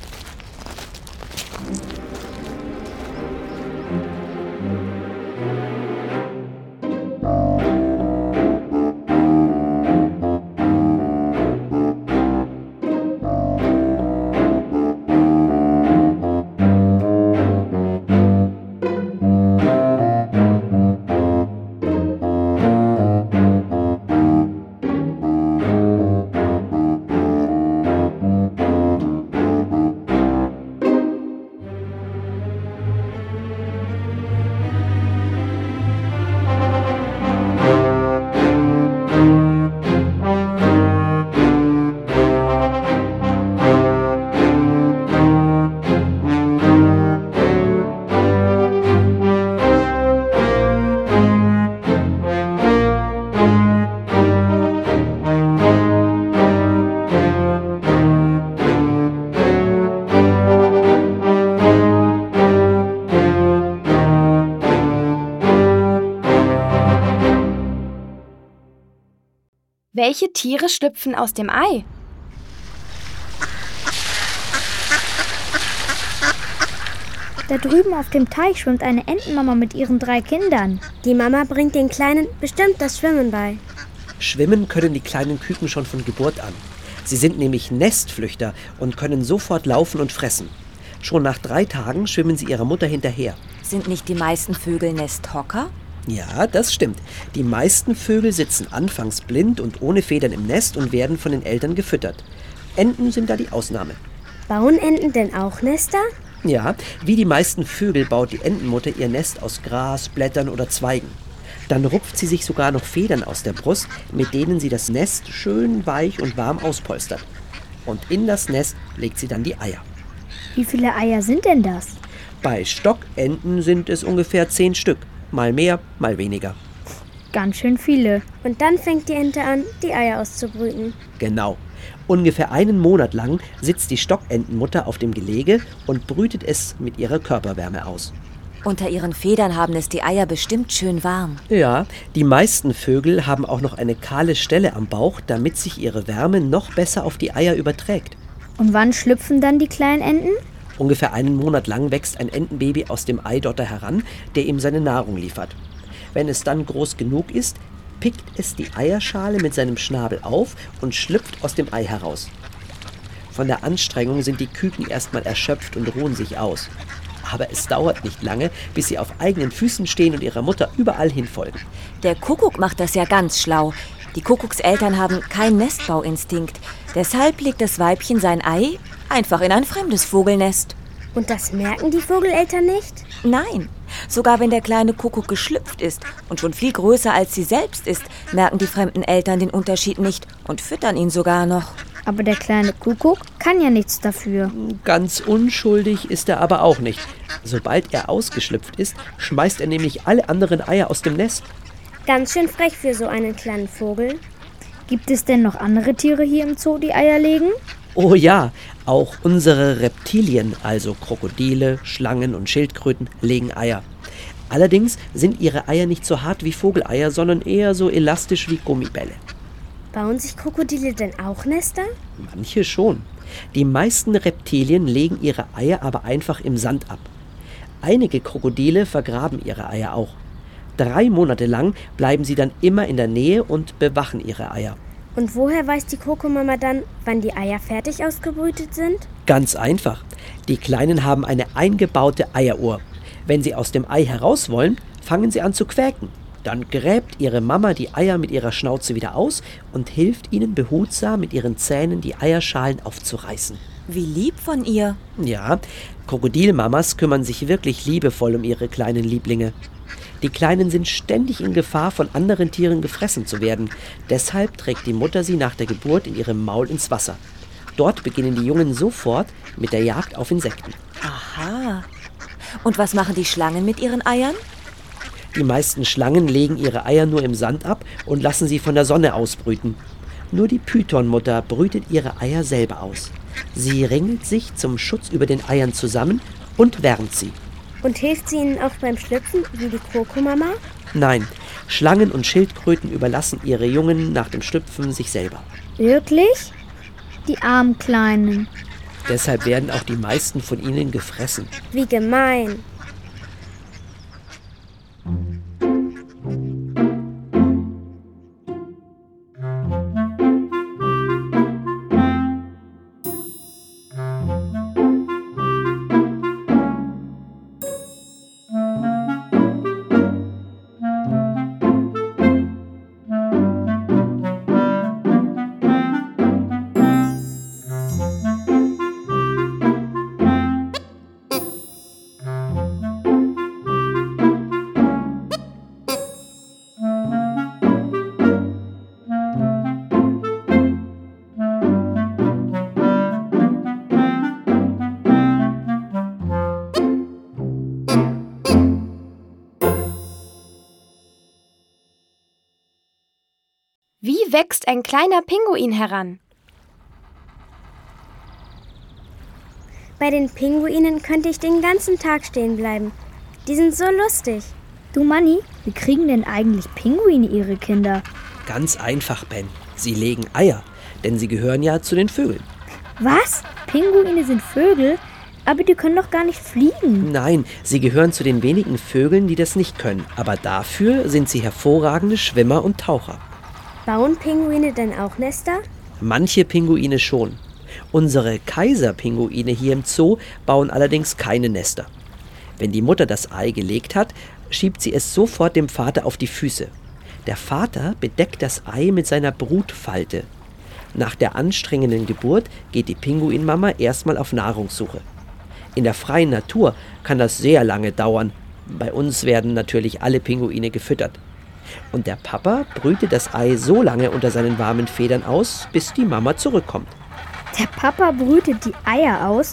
Welche Tiere schlüpfen aus dem Ei? Da drüben auf dem Teich schwimmt eine Entenmama mit ihren drei Kindern. Die Mama bringt den Kleinen bestimmt das Schwimmen bei. Schwimmen können die kleinen Küken schon von Geburt an. Sie sind nämlich Nestflüchter und können sofort laufen und fressen. Schon nach drei Tagen schwimmen sie ihrer Mutter hinterher. Sind nicht die meisten Vögel Nesthocker? Ja, das stimmt. Die meisten Vögel sitzen anfangs blind und ohne Federn im Nest und werden von den Eltern gefüttert. Enten sind da die Ausnahme. Bauen Enten denn auch Nester? Ja, wie die meisten Vögel baut die Entenmutter ihr Nest aus Gras, Blättern oder Zweigen. Dann rupft sie sich sogar noch Federn aus der Brust, mit denen sie das Nest schön weich und warm auspolstert. Und in das Nest legt sie dann die Eier. Wie viele Eier sind denn das? Bei Stockenten sind es ungefähr zehn Stück. Mal mehr, mal weniger. Ganz schön viele. Und dann fängt die Ente an, die Eier auszubrüten. Genau. Ungefähr einen Monat lang sitzt die Stockentenmutter auf dem Gelege und brütet es mit ihrer Körperwärme aus. Unter ihren Federn haben es die Eier bestimmt schön warm. Ja, die meisten Vögel haben auch noch eine kahle Stelle am Bauch, damit sich ihre Wärme noch besser auf die Eier überträgt. Und wann schlüpfen dann die kleinen Enten? Ungefähr einen Monat lang wächst ein Entenbaby aus dem Eidotter heran, der ihm seine Nahrung liefert. Wenn es dann groß genug ist, pickt es die Eierschale mit seinem Schnabel auf und schlüpft aus dem Ei heraus. Von der Anstrengung sind die Küken erstmal erschöpft und ruhen sich aus. Aber es dauert nicht lange, bis sie auf eigenen Füßen stehen und ihrer Mutter überall hin folgen. Der Kuckuck macht das ja ganz schlau. Die Kuckuckseltern haben keinen Nestbauinstinkt. Deshalb legt das Weibchen sein Ei einfach in ein fremdes Vogelnest. Und das merken die Vogeleltern nicht? Nein, sogar wenn der kleine Kuckuck geschlüpft ist und schon viel größer als sie selbst ist, merken die fremden Eltern den Unterschied nicht und füttern ihn sogar noch. Aber der kleine Kuckuck kann ja nichts dafür. Ganz unschuldig ist er aber auch nicht. Sobald er ausgeschlüpft ist, schmeißt er nämlich alle anderen Eier aus dem Nest. Ganz schön frech für so einen kleinen Vogel. Gibt es denn noch andere Tiere hier im Zoo, die Eier legen? Oh ja, auch unsere Reptilien, also Krokodile, Schlangen und Schildkröten, legen Eier. Allerdings sind ihre Eier nicht so hart wie Vogeleier, sondern eher so elastisch wie Gummibälle. Bauen sich Krokodile denn auch Nester? Manche schon. Die meisten Reptilien legen ihre Eier aber einfach im Sand ab. Einige Krokodile vergraben ihre Eier auch. Drei Monate lang bleiben sie dann immer in der Nähe und bewachen ihre Eier. Und woher weiß die Kokomama dann, wann die Eier fertig ausgebrütet sind? Ganz einfach. Die Kleinen haben eine eingebaute Eieruhr. Wenn sie aus dem Ei heraus wollen, fangen sie an zu quäken. Dann gräbt ihre Mama die Eier mit ihrer Schnauze wieder aus und hilft ihnen behutsam mit ihren Zähnen die Eierschalen aufzureißen. Wie lieb von ihr. Ja, Krokodilmamas kümmern sich wirklich liebevoll um ihre kleinen Lieblinge. Die Kleinen sind ständig in Gefahr, von anderen Tieren gefressen zu werden. Deshalb trägt die Mutter sie nach der Geburt in ihrem Maul ins Wasser. Dort beginnen die Jungen sofort mit der Jagd auf Insekten. Aha. Und was machen die Schlangen mit ihren Eiern? Die meisten Schlangen legen ihre Eier nur im Sand ab und lassen sie von der Sonne ausbrüten. Nur die Pythonmutter brütet ihre Eier selber aus. Sie ringelt sich zum Schutz über den Eiern zusammen und wärmt sie. Und hilft sie ihnen auch beim Schlüpfen, wie die Krokomama? Nein, Schlangen und Schildkröten überlassen ihre Jungen nach dem Schlüpfen sich selber. Wirklich? Die armen Kleinen. Deshalb werden auch die meisten von ihnen gefressen. Wie gemein. Wie wächst ein kleiner Pinguin heran? Bei den Pinguinen könnte ich den ganzen Tag stehen bleiben. Die sind so lustig. Du Manni, wie kriegen denn eigentlich Pinguine ihre Kinder? Ganz einfach, Ben. Sie legen Eier, denn sie gehören ja zu den Vögeln. Was? Pinguine sind Vögel? Aber die können doch gar nicht fliegen. Nein, sie gehören zu den wenigen Vögeln, die das nicht können. Aber dafür sind sie hervorragende Schwimmer und Taucher. Bauen Pinguine denn auch Nester? Manche Pinguine schon. Unsere Kaiserpinguine hier im Zoo bauen allerdings keine Nester. Wenn die Mutter das Ei gelegt hat, schiebt sie es sofort dem Vater auf die Füße. Der Vater bedeckt das Ei mit seiner Brutfalte. Nach der anstrengenden Geburt geht die Pinguinmama erstmal auf Nahrungssuche. In der freien Natur kann das sehr lange dauern. Bei uns werden natürlich alle Pinguine gefüttert. Und der Papa brütet das Ei so lange unter seinen warmen Federn aus, bis die Mama zurückkommt. Der Papa brütet die Eier aus?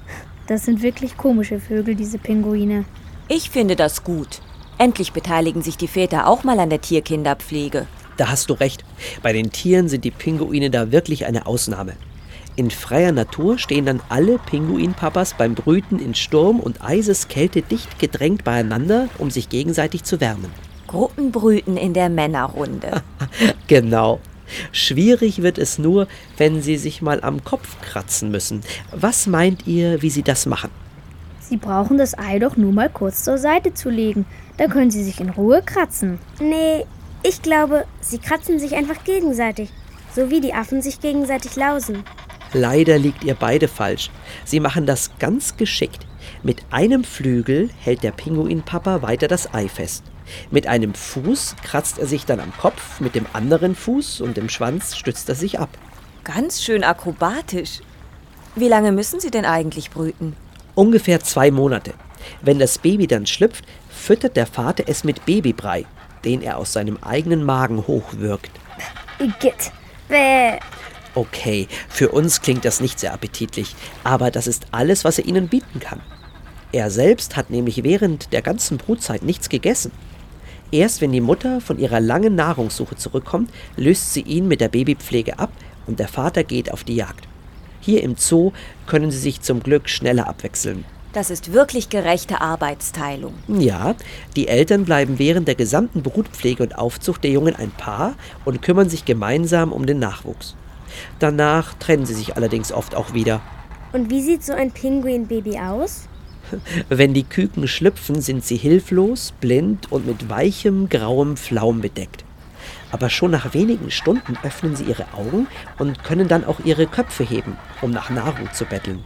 Das sind wirklich komische Vögel, diese Pinguine. Ich finde das gut. Endlich beteiligen sich die Väter auch mal an der Tierkinderpflege. Da hast du recht. Bei den Tieren sind die Pinguine da wirklich eine Ausnahme. In freier Natur stehen dann alle Pinguinpapas beim Brüten in Sturm und Eiseskälte dicht gedrängt beieinander, um sich gegenseitig zu wärmen. Gruppenbrüten in der Männerrunde. Genau. Schwierig wird es nur, wenn sie sich mal am Kopf kratzen müssen. Was meint ihr, wie sie das machen? Sie brauchen das Ei doch nur mal kurz zur Seite zu legen. Da können sie sich in Ruhe kratzen. Nee, ich glaube, sie kratzen sich einfach gegenseitig. So wie die Affen sich gegenseitig lausen. Leider liegt ihr beide falsch. Sie machen das ganz geschickt. Mit einem Flügel hält der Pinguinpapa weiter das Ei fest. Mit einem Fuß kratzt er sich dann am Kopf, mit dem anderen Fuß und dem Schwanz stützt er sich ab. Ganz schön akrobatisch. Wie lange müssen sie denn eigentlich brüten? Ungefähr zwei Monate. Wenn das Baby dann schlüpft, füttert der Vater es mit Babybrei, den er aus seinem eigenen Magen hochwirkt. Igitt. Bäh. Okay, für uns klingt das nicht sehr appetitlich, aber das ist alles, was er ihnen bieten kann. Er selbst hat nämlich während der ganzen Brutzeit nichts gegessen. Erst wenn die Mutter von ihrer langen Nahrungssuche zurückkommt, löst sie ihn mit der Babypflege ab und der Vater geht auf die Jagd. Hier im Zoo können sie sich zum Glück schneller abwechseln. Das ist wirklich gerechte Arbeitsteilung. Ja, die Eltern bleiben während der gesamten Brutpflege und Aufzucht der Jungen ein Paar und kümmern sich gemeinsam um den Nachwuchs. Danach trennen sie sich allerdings oft auch wieder. Und wie sieht so ein Pinguinbaby aus? Wenn die Küken schlüpfen, sind sie hilflos, blind und mit weichem, grauem Flaum bedeckt. Aber schon nach wenigen Stunden öffnen sie ihre Augen und können dann auch ihre Köpfe heben, um nach Nahrung zu betteln.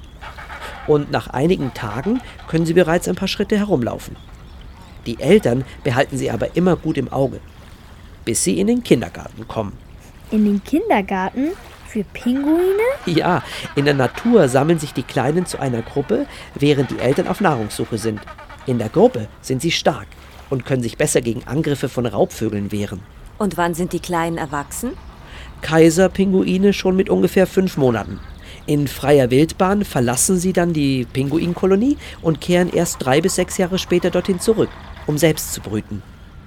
Und nach einigen Tagen können sie bereits ein paar Schritte herumlaufen. Die Eltern behalten sie aber immer gut im Auge, bis sie in den Kindergarten kommen. In den Kindergarten? Für Pinguine? Ja, in der Natur sammeln sich die Kleinen zu einer Gruppe, während die Eltern auf Nahrungssuche sind. In der Gruppe sind sie stark und können sich besser gegen Angriffe von Raubvögeln wehren. Und wann sind die Kleinen erwachsen? Kaiserpinguine schon mit ungefähr fünf Monaten. In freier Wildbahn verlassen sie dann die Pinguinkolonie und kehren erst drei bis sechs Jahre später dorthin zurück, um selbst zu brüten.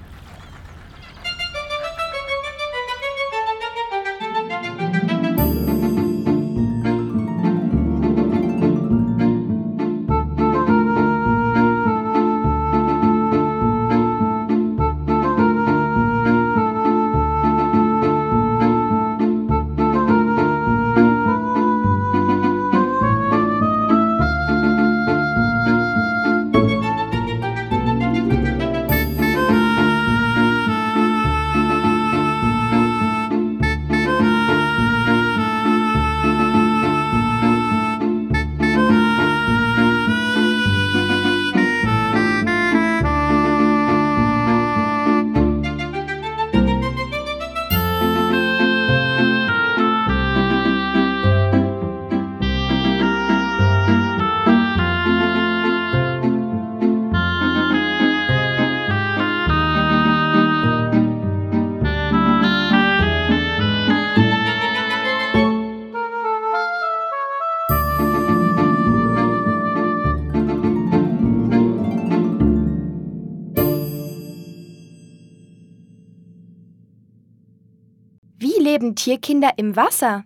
Wie leben Tierkinder im Wasser?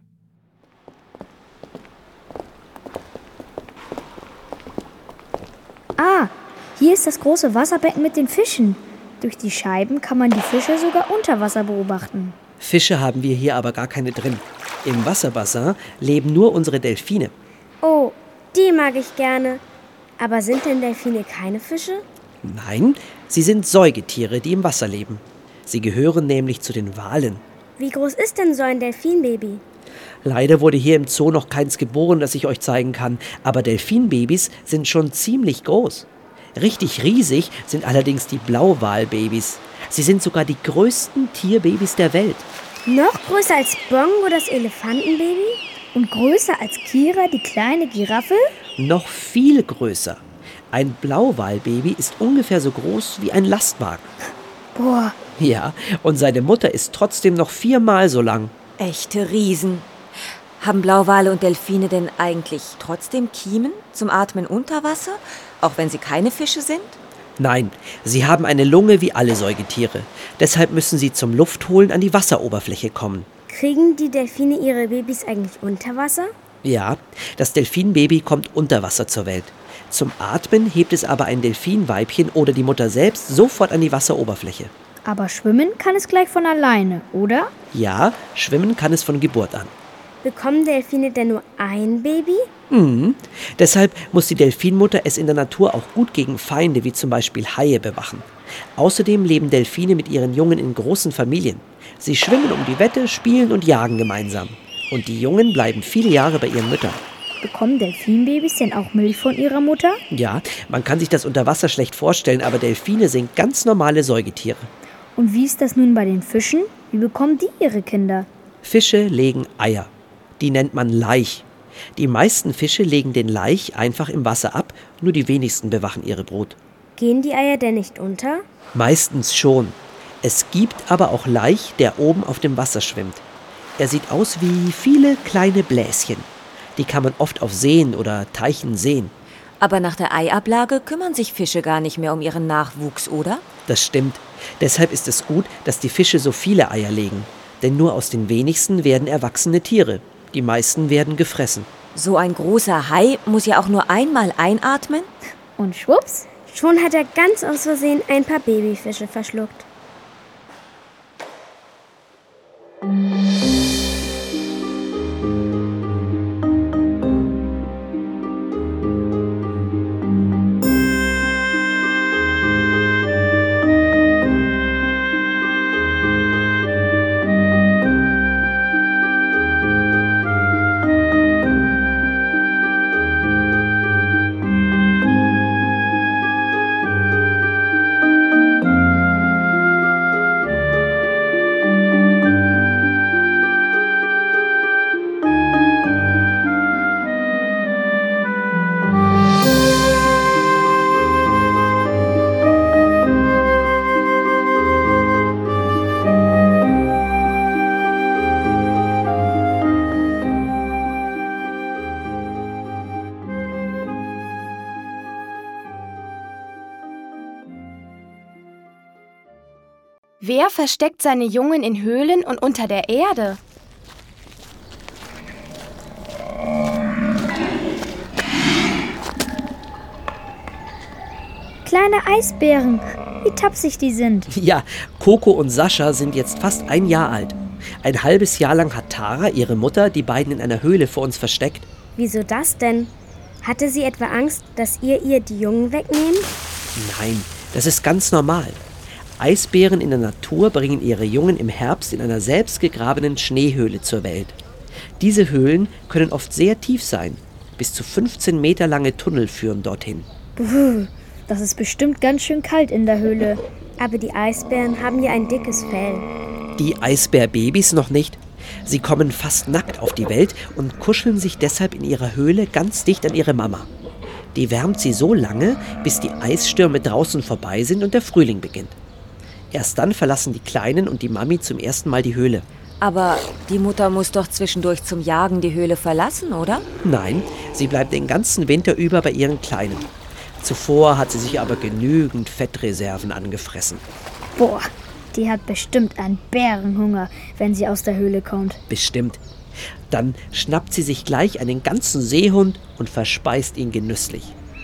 Ah, hier ist das große Wasserbecken mit den Fischen. Durch die Scheiben kann man die Fische sogar unter Wasser beobachten. Fische haben wir hier aber gar keine drin. Im Wasserbassin leben nur unsere Delfine. Oh, die mag ich gerne. Aber sind denn Delfine keine Fische? Nein, sie sind Säugetiere, die im Wasser leben. Sie gehören nämlich zu den Walen. Wie groß ist denn so ein Delfinbaby? Leider wurde hier im Zoo noch keins geboren, das ich euch zeigen kann, aber Delfinbabys sind schon ziemlich groß. Richtig riesig sind allerdings die Blauwalbabys. Sie sind sogar die größten Tierbabys der Welt. Noch größer als Bongo, das Elefantenbaby? Und größer als Kira, die kleine Giraffe? Noch viel größer. Ein Blauwalbaby ist ungefähr so groß wie ein Lastwagen. Boah, Ja, und seine Mutter ist trotzdem noch viermal so lang. Echte Riesen. Haben Blauwale und Delfine denn eigentlich trotzdem Kiemen zum Atmen unter Wasser, auch wenn sie keine Fische sind? Nein, sie haben eine Lunge wie alle Säugetiere. Deshalb müssen sie zum Luftholen an die Wasseroberfläche kommen. Kriegen die Delfine ihre Babys eigentlich unter Wasser? Ja, das Delfinbaby kommt unter Wasser zur Welt. Zum Atmen hebt es aber ein Delfinweibchen oder die Mutter selbst sofort an die Wasseroberfläche. aber schwimmen kann es gleich von alleine, oder? Ja, schwimmen kann es von Geburt an. Bekommen Delfine denn nur ein Baby? Mhm. Deshalb muss die Delfinmutter es in der Natur auch gut gegen Feinde wie zum Beispiel Haie bewachen. Außerdem leben Delfine mit ihren Jungen in großen Familien. Sie schwimmen um die Wette, spielen und jagen gemeinsam. Und die Jungen bleiben viele Jahre bei ihren Müttern. Bekommen Delfinbabys denn auch Milch von ihrer Mutter? Ja, man kann sich das unter Wasser schlecht vorstellen, aber Delfine sind ganz normale Säugetiere. Und wie ist das nun bei den Fischen? Wie bekommen die ihre Kinder? Fische legen Eier. Die nennt man Laich. Die meisten Fische legen den Laich einfach im Wasser ab, nur die wenigsten bewachen ihre Brut. Gehen die Eier denn nicht unter? Meistens schon. Es gibt aber auch Laich, der oben auf dem Wasser schwimmt. Er sieht aus wie viele kleine Bläschen. Die kann man oft auf Seen oder Teichen sehen. Aber nach der Eiablage kümmern sich Fische gar nicht mehr um ihren Nachwuchs, oder? Das stimmt. Deshalb ist es gut, dass die Fische so viele Eier legen. Denn nur aus den wenigsten werden erwachsene Tiere. Die meisten werden gefressen. So ein großer Hai muss ja auch nur einmal einatmen. Und schwupps, Schon hat er ganz aus Versehen ein paar Babyfische verschluckt. Wer versteckt seine Jungen in Höhlen und unter der Erde? Kleine Eisbären, wie tapsig die sind. Ja, Coco und Sascha sind jetzt fast ein Jahr alt. Ein halbes Jahr lang hat Tara, ihre Mutter, die beiden in einer Höhle vor uns versteckt. Wieso das denn? Hatte sie etwa Angst, dass ihr ihr die Jungen wegnehmt? Nein, das ist ganz normal. Eisbären in der Natur bringen ihre Jungen im Herbst in einer selbstgegrabenen Schneehöhle zur Welt. Diese Höhlen können oft sehr tief sein. Bis zu fünfzehn Meter lange Tunnel führen dorthin. Puh, das ist bestimmt ganz schön kalt in der Höhle. Aber die Eisbären haben ja ein dickes Fell. Die Eisbärbabys noch nicht. Sie kommen fast nackt auf die Welt und kuscheln sich deshalb in ihrer Höhle ganz dicht an ihre Mama. Die wärmt sie so lange, bis die Eisstürme draußen vorbei sind und der Frühling beginnt. Erst dann verlassen die Kleinen und die Mami zum ersten Mal die Höhle. Aber die Mutter muss doch zwischendurch zum Jagen die Höhle verlassen, oder? Nein, sie bleibt den ganzen Winter über bei ihren Kleinen. Zuvor hat sie sich aber genügend Fettreserven angefressen. Boah, die hat bestimmt einen Bärenhunger, wenn sie aus der Höhle kommt. Bestimmt. Dann schnappt sie sich gleich einen ganzen Seehund und verspeist ihn genüsslich.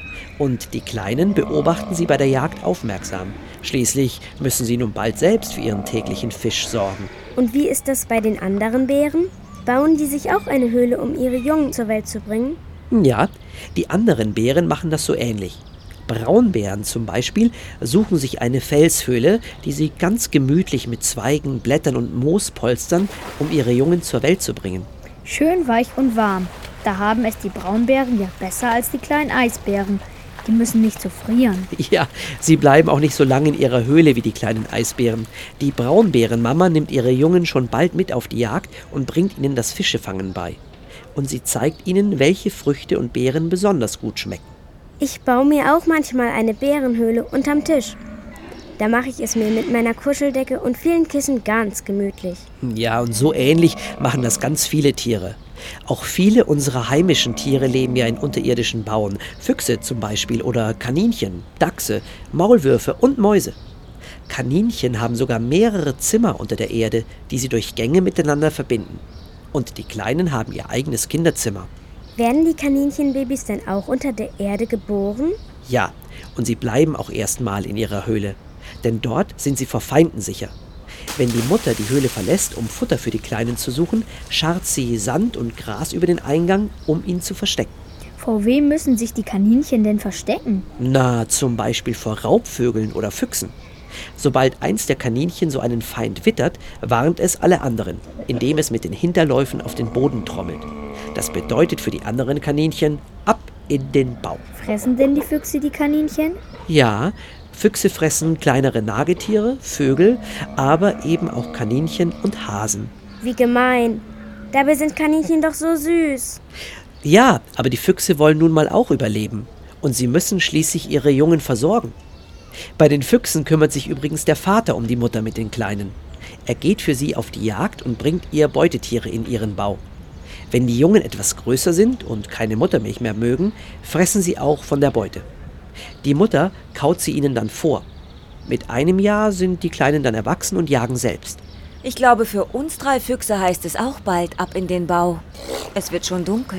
Und die Kleinen beobachten sie bei der Jagd aufmerksam. Schließlich müssen sie nun bald selbst für ihren täglichen Fisch sorgen. Und wie ist das bei den anderen Bären? Bauen die sich auch eine Höhle, um ihre Jungen zur Welt zu bringen? Ja, die anderen Bären machen das so ähnlich. Braunbären zum Beispiel suchen sich eine Felshöhle, die sie ganz gemütlich mit Zweigen, Blättern und Moos polstern, um ihre Jungen zur Welt zu bringen. Schön weich und warm. Da haben es die Braunbären ja besser als die kleinen Eisbären. Die müssen nicht so frieren. Ja, sie bleiben auch nicht so lange in ihrer Höhle wie die kleinen Eisbären. Die Braunbärenmama nimmt ihre Jungen schon bald mit auf die Jagd und bringt ihnen das Fischefangen bei. Und sie zeigt ihnen, welche Früchte und Beeren besonders gut schmecken. Ich baue mir auch manchmal eine Bärenhöhle unterm Tisch. Da mache ich es mir mit meiner Kuscheldecke und vielen Kissen ganz gemütlich. Ja, und so ähnlich machen das ganz viele Tiere. Auch viele unserer heimischen Tiere leben ja in unterirdischen Bauen. Füchse zum Beispiel oder Kaninchen, Dachse, Maulwürfe und Mäuse. Kaninchen haben sogar mehrere Zimmer unter der Erde, die sie durch Gänge miteinander verbinden. Und die Kleinen haben ihr eigenes Kinderzimmer. Werden die Kaninchenbabys denn auch unter der Erde geboren? Ja, und sie bleiben auch erstmal in ihrer Höhle. Denn dort sind sie vor Feinden sicher. Wenn die Mutter die Höhle verlässt, um Futter für die Kleinen zu suchen, scharrt sie Sand und Gras über den Eingang, um ihn zu verstecken. Vor wem müssen sich die Kaninchen denn verstecken? Na, zum Beispiel vor Raubvögeln oder Füchsen. Sobald eins der Kaninchen so einen Feind wittert, warnt es alle anderen, indem es mit den Hinterläufen auf den Boden trommelt. Das bedeutet für die anderen Kaninchen, ab in den Bau. Fressen denn die Füchse die Kaninchen? Ja, Füchse fressen kleinere Nagetiere, Vögel, aber eben auch Kaninchen und Hasen. Wie gemein. Dabei sind Kaninchen doch so süß. Ja, aber die Füchse wollen nun mal auch überleben. Und sie müssen schließlich ihre Jungen versorgen. Bei den Füchsen kümmert sich übrigens der Vater um die Mutter mit den Kleinen. Er geht für sie auf die Jagd und bringt ihr Beutetiere in ihren Bau. Wenn die Jungen etwas größer sind und keine Muttermilch mehr mögen, fressen sie auch von der Beute. Die Mutter kaut sie ihnen dann vor. Mit einem Jahr sind die Kleinen dann erwachsen und jagen selbst. Ich glaube, für uns drei Füchse heißt es auch bald ab in den Bau. Es wird schon dunkel.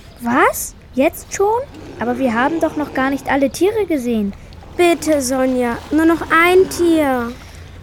Was? Jetzt schon? Aber wir haben doch noch gar nicht alle Tiere gesehen. Bitte, Sonja, nur noch ein Tier.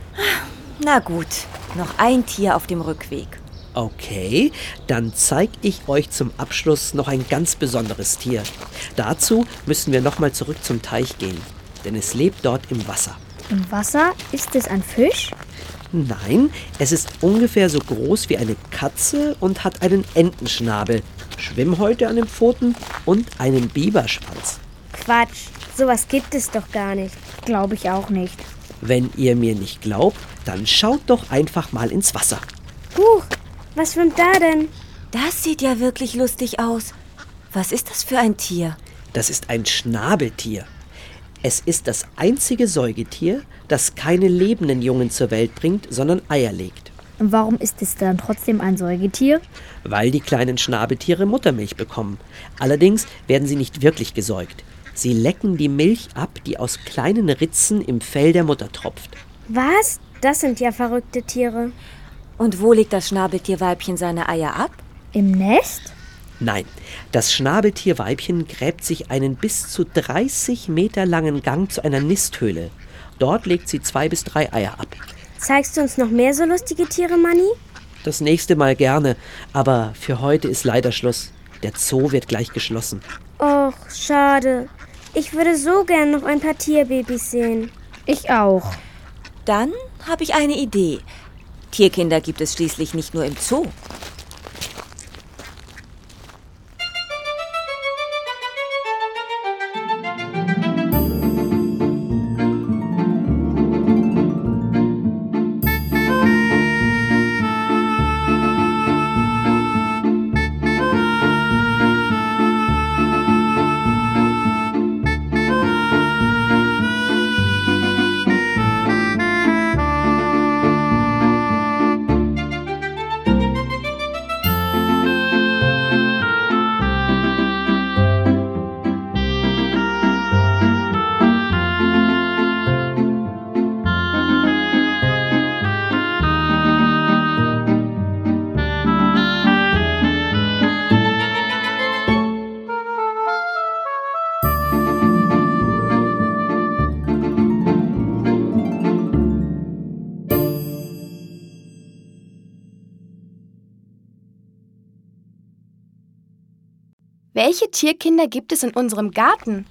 Na gut, noch ein Tier auf dem Rückweg. Okay, dann zeige ich euch zum Abschluss noch ein ganz besonderes Tier. Dazu müssen wir nochmal zurück zum Teich gehen, denn es lebt dort im Wasser. Im Wasser? Ist es ein Fisch? Nein, es ist ungefähr so groß wie eine Katze und hat einen Entenschnabel, Schwimmhäute an den Pfoten und einen Biberschwanz. Quatsch, sowas gibt es doch gar nicht. Glaube ich auch nicht. Wenn ihr mir nicht glaubt, dann schaut doch einfach mal ins Wasser. Huch, was schwimmt da denn? Das sieht ja wirklich lustig aus. Was ist das für ein Tier? Das ist ein Schnabeltier. Es ist das einzige Säugetier, das keine lebenden Jungen zur Welt bringt, sondern Eier legt. Und warum ist es dann trotzdem ein Säugetier? Weil die kleinen Schnabeltiere Muttermilch bekommen. Allerdings werden sie nicht wirklich gesäugt. Sie lecken die Milch ab, die aus kleinen Ritzen im Fell der Mutter tropft. Was? Das sind ja verrückte Tiere. Und wo legt das Schnabeltierweibchen seine Eier ab? Im Nest? Nein, das Schnabeltierweibchen gräbt sich einen bis zu dreißig Meter langen Gang zu einer Nisthöhle. Dort legt sie zwei bis drei Eier ab. Zeigst du uns noch mehr so lustige Tiere, Manni? Das nächste Mal gerne, aber für heute ist leider Schluss. Der Zoo wird gleich geschlossen. Och, schade. Ich würde so gern noch ein paar Tierbabys sehen. Ich auch. Dann habe ich eine Idee. Tierkinder gibt es schließlich nicht nur im Zoo. Welche Tierkinder gibt es in unserem Garten?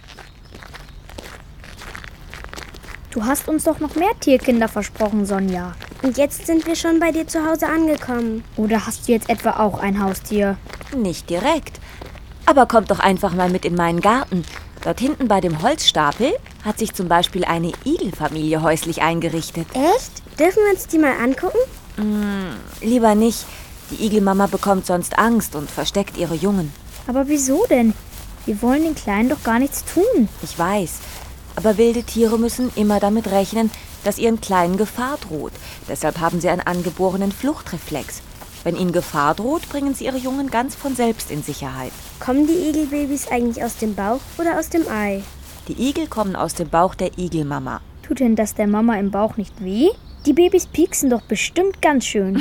Du hast uns doch noch mehr Tierkinder versprochen, Sonja. Und jetzt sind wir schon bei dir zu Hause angekommen. Oder hast du jetzt etwa auch ein Haustier? Nicht direkt. Aber kommt doch einfach mal mit in meinen Garten. Dort hinten bei dem Holzstapel hat sich zum Beispiel eine Igelfamilie häuslich eingerichtet. Echt? Dürfen wir uns die mal angucken? Mm, lieber nicht. Die Igelmama bekommt sonst Angst und versteckt ihre Jungen. Aber wieso denn? Wir wollen den Kleinen doch gar nichts tun. Ich weiß, aber wilde Tiere müssen immer damit rechnen, dass ihren Kleinen Gefahr droht. Deshalb haben sie einen angeborenen Fluchtreflex. Wenn ihnen Gefahr droht, bringen sie ihre Jungen ganz von selbst in Sicherheit. Kommen die Igelbabys eigentlich aus dem Bauch oder aus dem Ei? Die Igel kommen aus dem Bauch der Igelmama. Tut denn das der Mama im Bauch nicht weh? Die Babys pieksen doch bestimmt ganz schön.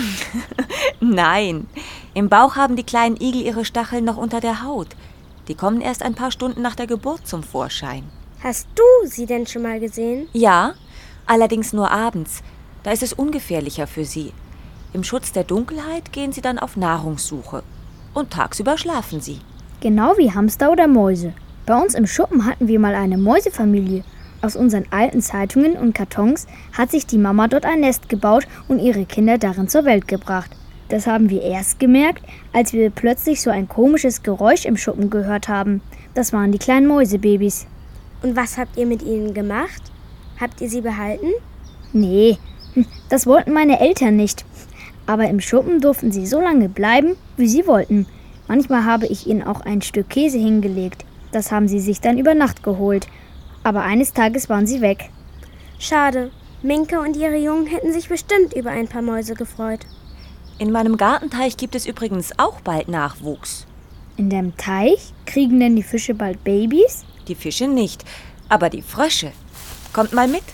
Nein, im Bauch haben die kleinen Igel ihre Stacheln noch unter der Haut. Die kommen erst ein paar Stunden nach der Geburt zum Vorschein. Hast du sie denn schon mal gesehen? Ja, allerdings nur abends. Da ist es ungefährlicher für sie. Im Schutz der Dunkelheit gehen sie dann auf Nahrungssuche. Und tagsüber schlafen sie. Genau wie Hamster oder Mäuse. Bei uns im Schuppen hatten wir mal eine Mäusefamilie. Aus unseren alten Zeitungen und Kartons hat sich die Mama dort ein Nest gebaut und ihre Kinder darin zur Welt gebracht. Das haben wir erst gemerkt, als wir plötzlich so ein komisches Geräusch im Schuppen gehört haben. Das waren die kleinen Mäusebabys. Und was habt ihr mit ihnen gemacht? Habt ihr sie behalten? Nee, das wollten meine Eltern nicht. Aber im Schuppen durften sie so lange bleiben, wie sie wollten. Manchmal habe ich ihnen auch ein Stück Käse hingelegt. Das haben sie sich dann über Nacht geholt. Aber eines Tages waren sie weg. Schade. Minka und ihre Jungen hätten sich bestimmt über ein paar Mäuse gefreut. In meinem Gartenteich gibt es übrigens auch bald Nachwuchs. In dem Teich? Kriegen denn die Fische bald Babys? Die Fische nicht, aber die Frösche. Kommt mal mit.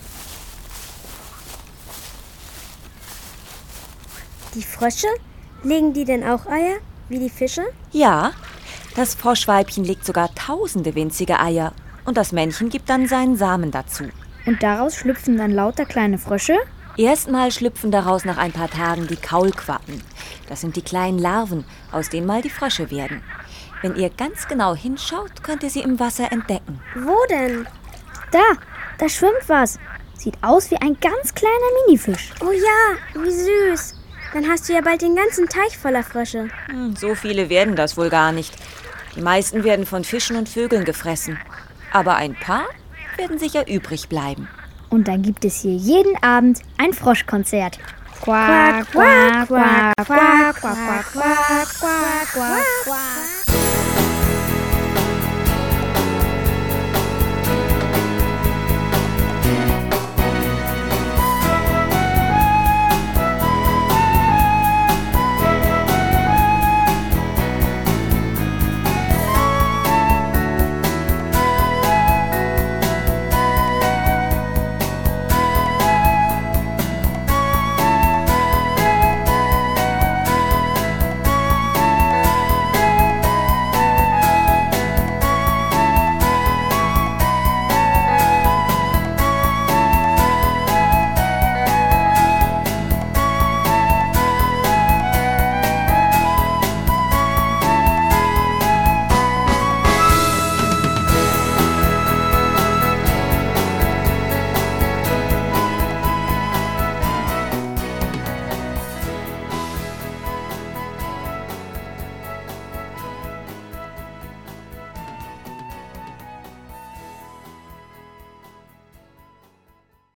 Die Frösche? Legen die denn auch Eier, wie die Fische? Ja, das Froschweibchen legt sogar tausende winzige Eier. Und das Männchen gibt dann seinen Samen dazu. Und daraus schlüpfen dann lauter kleine Frösche? Erstmal schlüpfen daraus nach ein paar Tagen die Kaulquappen. Das sind die kleinen Larven, aus denen mal die Frösche werden. Wenn ihr ganz genau hinschaut, könnt ihr sie im Wasser entdecken. Wo denn? Da, da schwimmt was. Sieht aus wie ein ganz kleiner Minifisch. Oh ja, wie süß. Dann hast du ja bald den ganzen Teich voller Frösche. Hm, so viele werden das wohl gar nicht. Die meisten werden von Fischen und Vögeln gefressen. Aber ein paar werden sicher übrig bleiben. Und dann gibt es hier jeden Abend ein Froschkonzert. Quack, quack, quack, quack, quack, quack, quack, quack, quack.